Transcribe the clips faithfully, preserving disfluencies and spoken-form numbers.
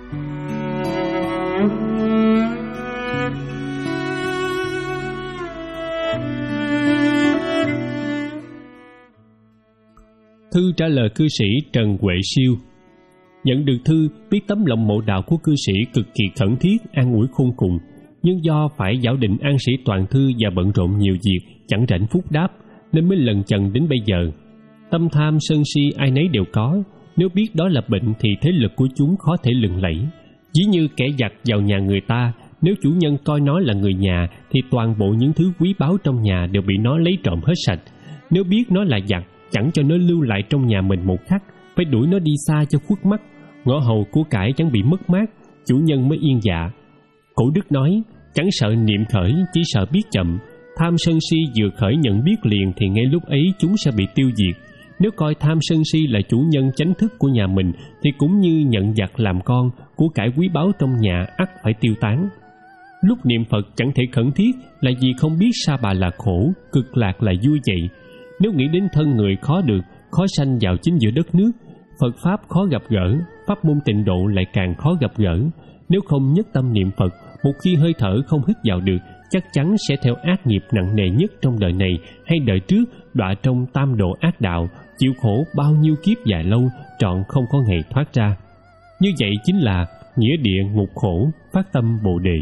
Thư trả lời cư sĩ Trần Huệ Siêu. Nhận được thư, biết tấm lòng mộ đạo của cư sĩ cực kỳ khẩn thiết, an ủi khôn cùng, nhưng do phải giảo định an sĩ toàn thư và bận rộn nhiều việc, chẳng rảnh phúc đáp, nên mới lần chần đến bây giờ. Tâm tham sân si ai nấy đều có, nếu biết đó là bệnh thì thế lực của chúng khó thể lừng lẫy. Ví như kẻ giặc vào nhà người ta, nếu chủ nhân coi nó là người nhà thì toàn bộ những thứ quý báu trong nhà đều bị nó lấy trộm hết sạch. Nếu biết nó là giặc, chẳng cho nó lưu lại trong nhà mình một khắc, phải đuổi nó đi xa cho khuất mắt. Ngõ hầu của cải chẳng bị mất mát, chủ nhân mới yên dạ. Cổ đức nói, chẳng sợ niệm khởi, chỉ sợ biết chậm. Tham sân si vừa khởi nhận biết liền thì ngay lúc ấy chúng sẽ bị tiêu diệt. Nếu coi tham sân si là chủ nhân chánh thức của nhà mình thì cũng như nhận giặc làm con, của cải quý báu trong nhà ắt phải tiêu tán. Lúc niệm Phật chẳng thể khẩn thiết là vì không biết sa bà là khổ, cực lạc là vui vậy. Nếu nghĩ đến thân người khó được, khó sanh vào chính giữa đất nước, Phật Pháp khó gặp gỡ, pháp môn tịnh độ lại càng khó gặp gỡ. Nếu không nhất tâm niệm Phật, một khi hơi thở không hít vào được, chắc chắn sẽ theo ác nghiệp nặng nề nhất trong đời này hay đời trước, đọa trong tam độ ác đạo, chịu khổ bao nhiêu kiếp dài lâu, trọn không có ngày thoát ra. Như vậy chính là nghĩa địa ngục khổ, phát tâm Bồ Đề.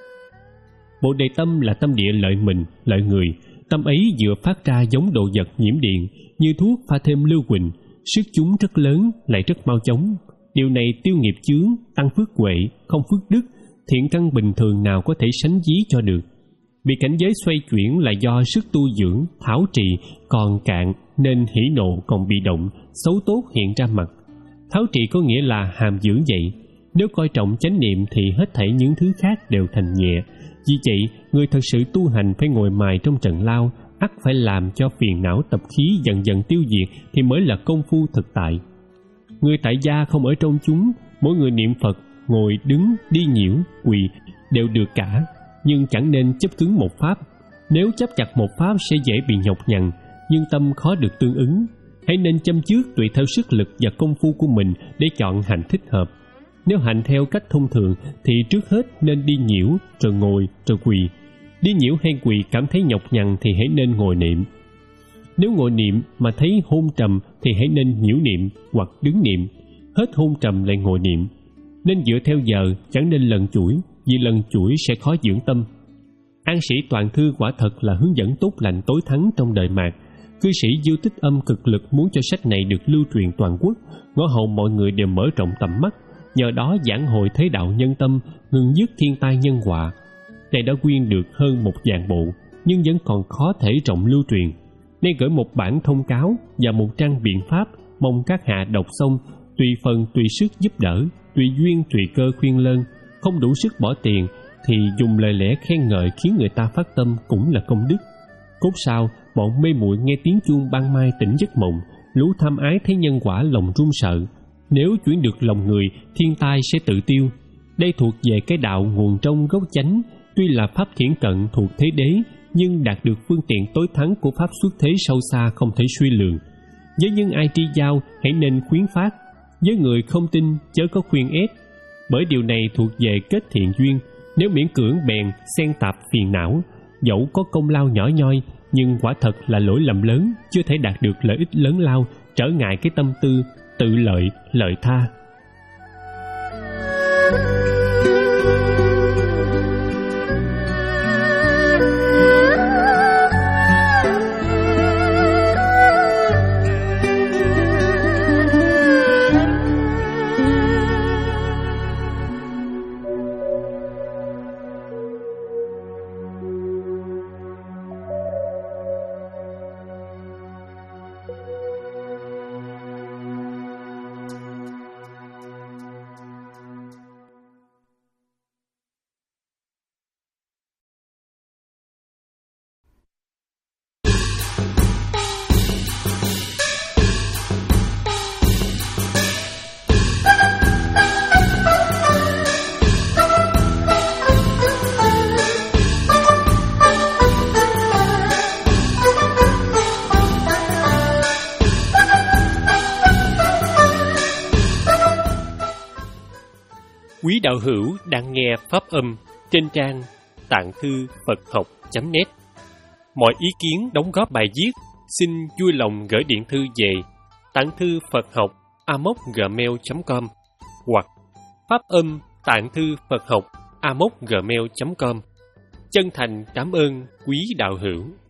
Bồ Đề tâm là tâm địa lợi mình, lợi người. Tâm ấy vừa phát ra giống đồ vật nhiễm điện, như thuốc pha thêm lưu huỳnh, sức chúng rất lớn, lại rất mau chóng. Điều này tiêu nghiệp chướng, tăng phước huệ, không phước đức, thiện căn bình thường nào có thể sánh ví cho được. Bị cảnh giới xoay chuyển là do sức tu dưỡng, thảo trì còn cạn nên hỉ nộ còn bị động, xấu tốt hiện ra mặt. Tháo trị có nghĩa là hàm dưỡng vậy. Nếu coi trọng chánh niệm thì hết thảy những thứ khác đều thành nhẹ. Vì vậy, người thật sự tu hành phải ngồi mài trong trận lao, ắt phải làm cho phiền não tập khí dần dần tiêu diệt thì mới là công phu thực tại. Người tại gia không ở trong chúng, mỗi người niệm Phật, ngồi, đứng, đi nhiễu, quỳ đều được cả, nhưng chẳng nên chấp cứng một pháp. Nếu chấp chặt một pháp sẽ dễ bị nhọc nhằn, nhưng tâm khó được tương ứng. Hãy nên châm trước tùy theo sức lực và công phu của mình để chọn hành thích hợp. Nếu hành theo cách thông thường thì trước hết nên đi nhiễu, rồi ngồi, rồi quỳ. Đi nhiễu hay quỳ cảm thấy nhọc nhằn thì hãy nên ngồi niệm. Nếu ngồi niệm mà thấy hôn trầm thì hãy nên nhiễu niệm hoặc đứng niệm. Hết hôn trầm lại ngồi niệm. Nên dựa theo giờ, chẳng nên lần chuỗi, vì lần chuỗi sẽ khó dưỡng tâm. An sĩ toàn thư quả thật là hướng dẫn tốt lành tối thắng trong đời mạt. Cư sĩ Diêu Tích Âm cực lực muốn cho sách này được lưu truyền toàn quốc, ngõ hầu mọi người đều mở rộng tầm mắt, nhờ đó giảng hội thế đạo nhân tâm, ngừng dứt thiên tai nhân họa. Này đã quyên được hơn một vạn bộ, nhưng vẫn còn khó thể rộng lưu truyền. Nên gửi một bản thông cáo và một trang biện pháp, mong các hạ đọc xong, tùy phần tùy sức giúp đỡ, tùy duyên tùy cơ khuyên lơn. Không đủ sức bỏ tiền thì dùng lời lẽ khen ngợi khiến người ta phát tâm cũng là công đức. Cốt sao bọn mê muội nghe tiếng chuông ban mai tỉnh giấc mộng, lũ tham ái thấy nhân quả lòng run sợ. Nếu chuyển được lòng người, thiên tai sẽ tự tiêu. Đây thuộc về cái đạo nguồn trong gốc chánh, tuy là pháp thiển cận thuộc thế đế, nhưng đạt được phương tiện tối thắng của pháp xuất thế sâu xa không thể suy lường. Với những ai tri giao hãy nên khuyến phát, với người không tin chớ có khuyên ép, bởi điều này thuộc về kết thiện duyên. Nếu miễn cưỡng bèn xen tạp phiền não, dẫu có công lao nhỏ nhoi, nhưng quả thật là lỗi lầm lớn, chưa thể đạt được lợi ích lớn lao, trở ngại cái tâm tư tự lợi lợi tha. Quý đạo hữu đang nghe pháp âm trên trang tạng thư Phật học chấm net. Mọi ý kiến đóng góp bài viết xin vui lòng gửi điện thư về tạng thư Phật học a mốc gmail chấm com hoặc pháp âm tạng thư Phật học a mốc gmail chấm com. Chân thành cảm ơn quý đạo hữu.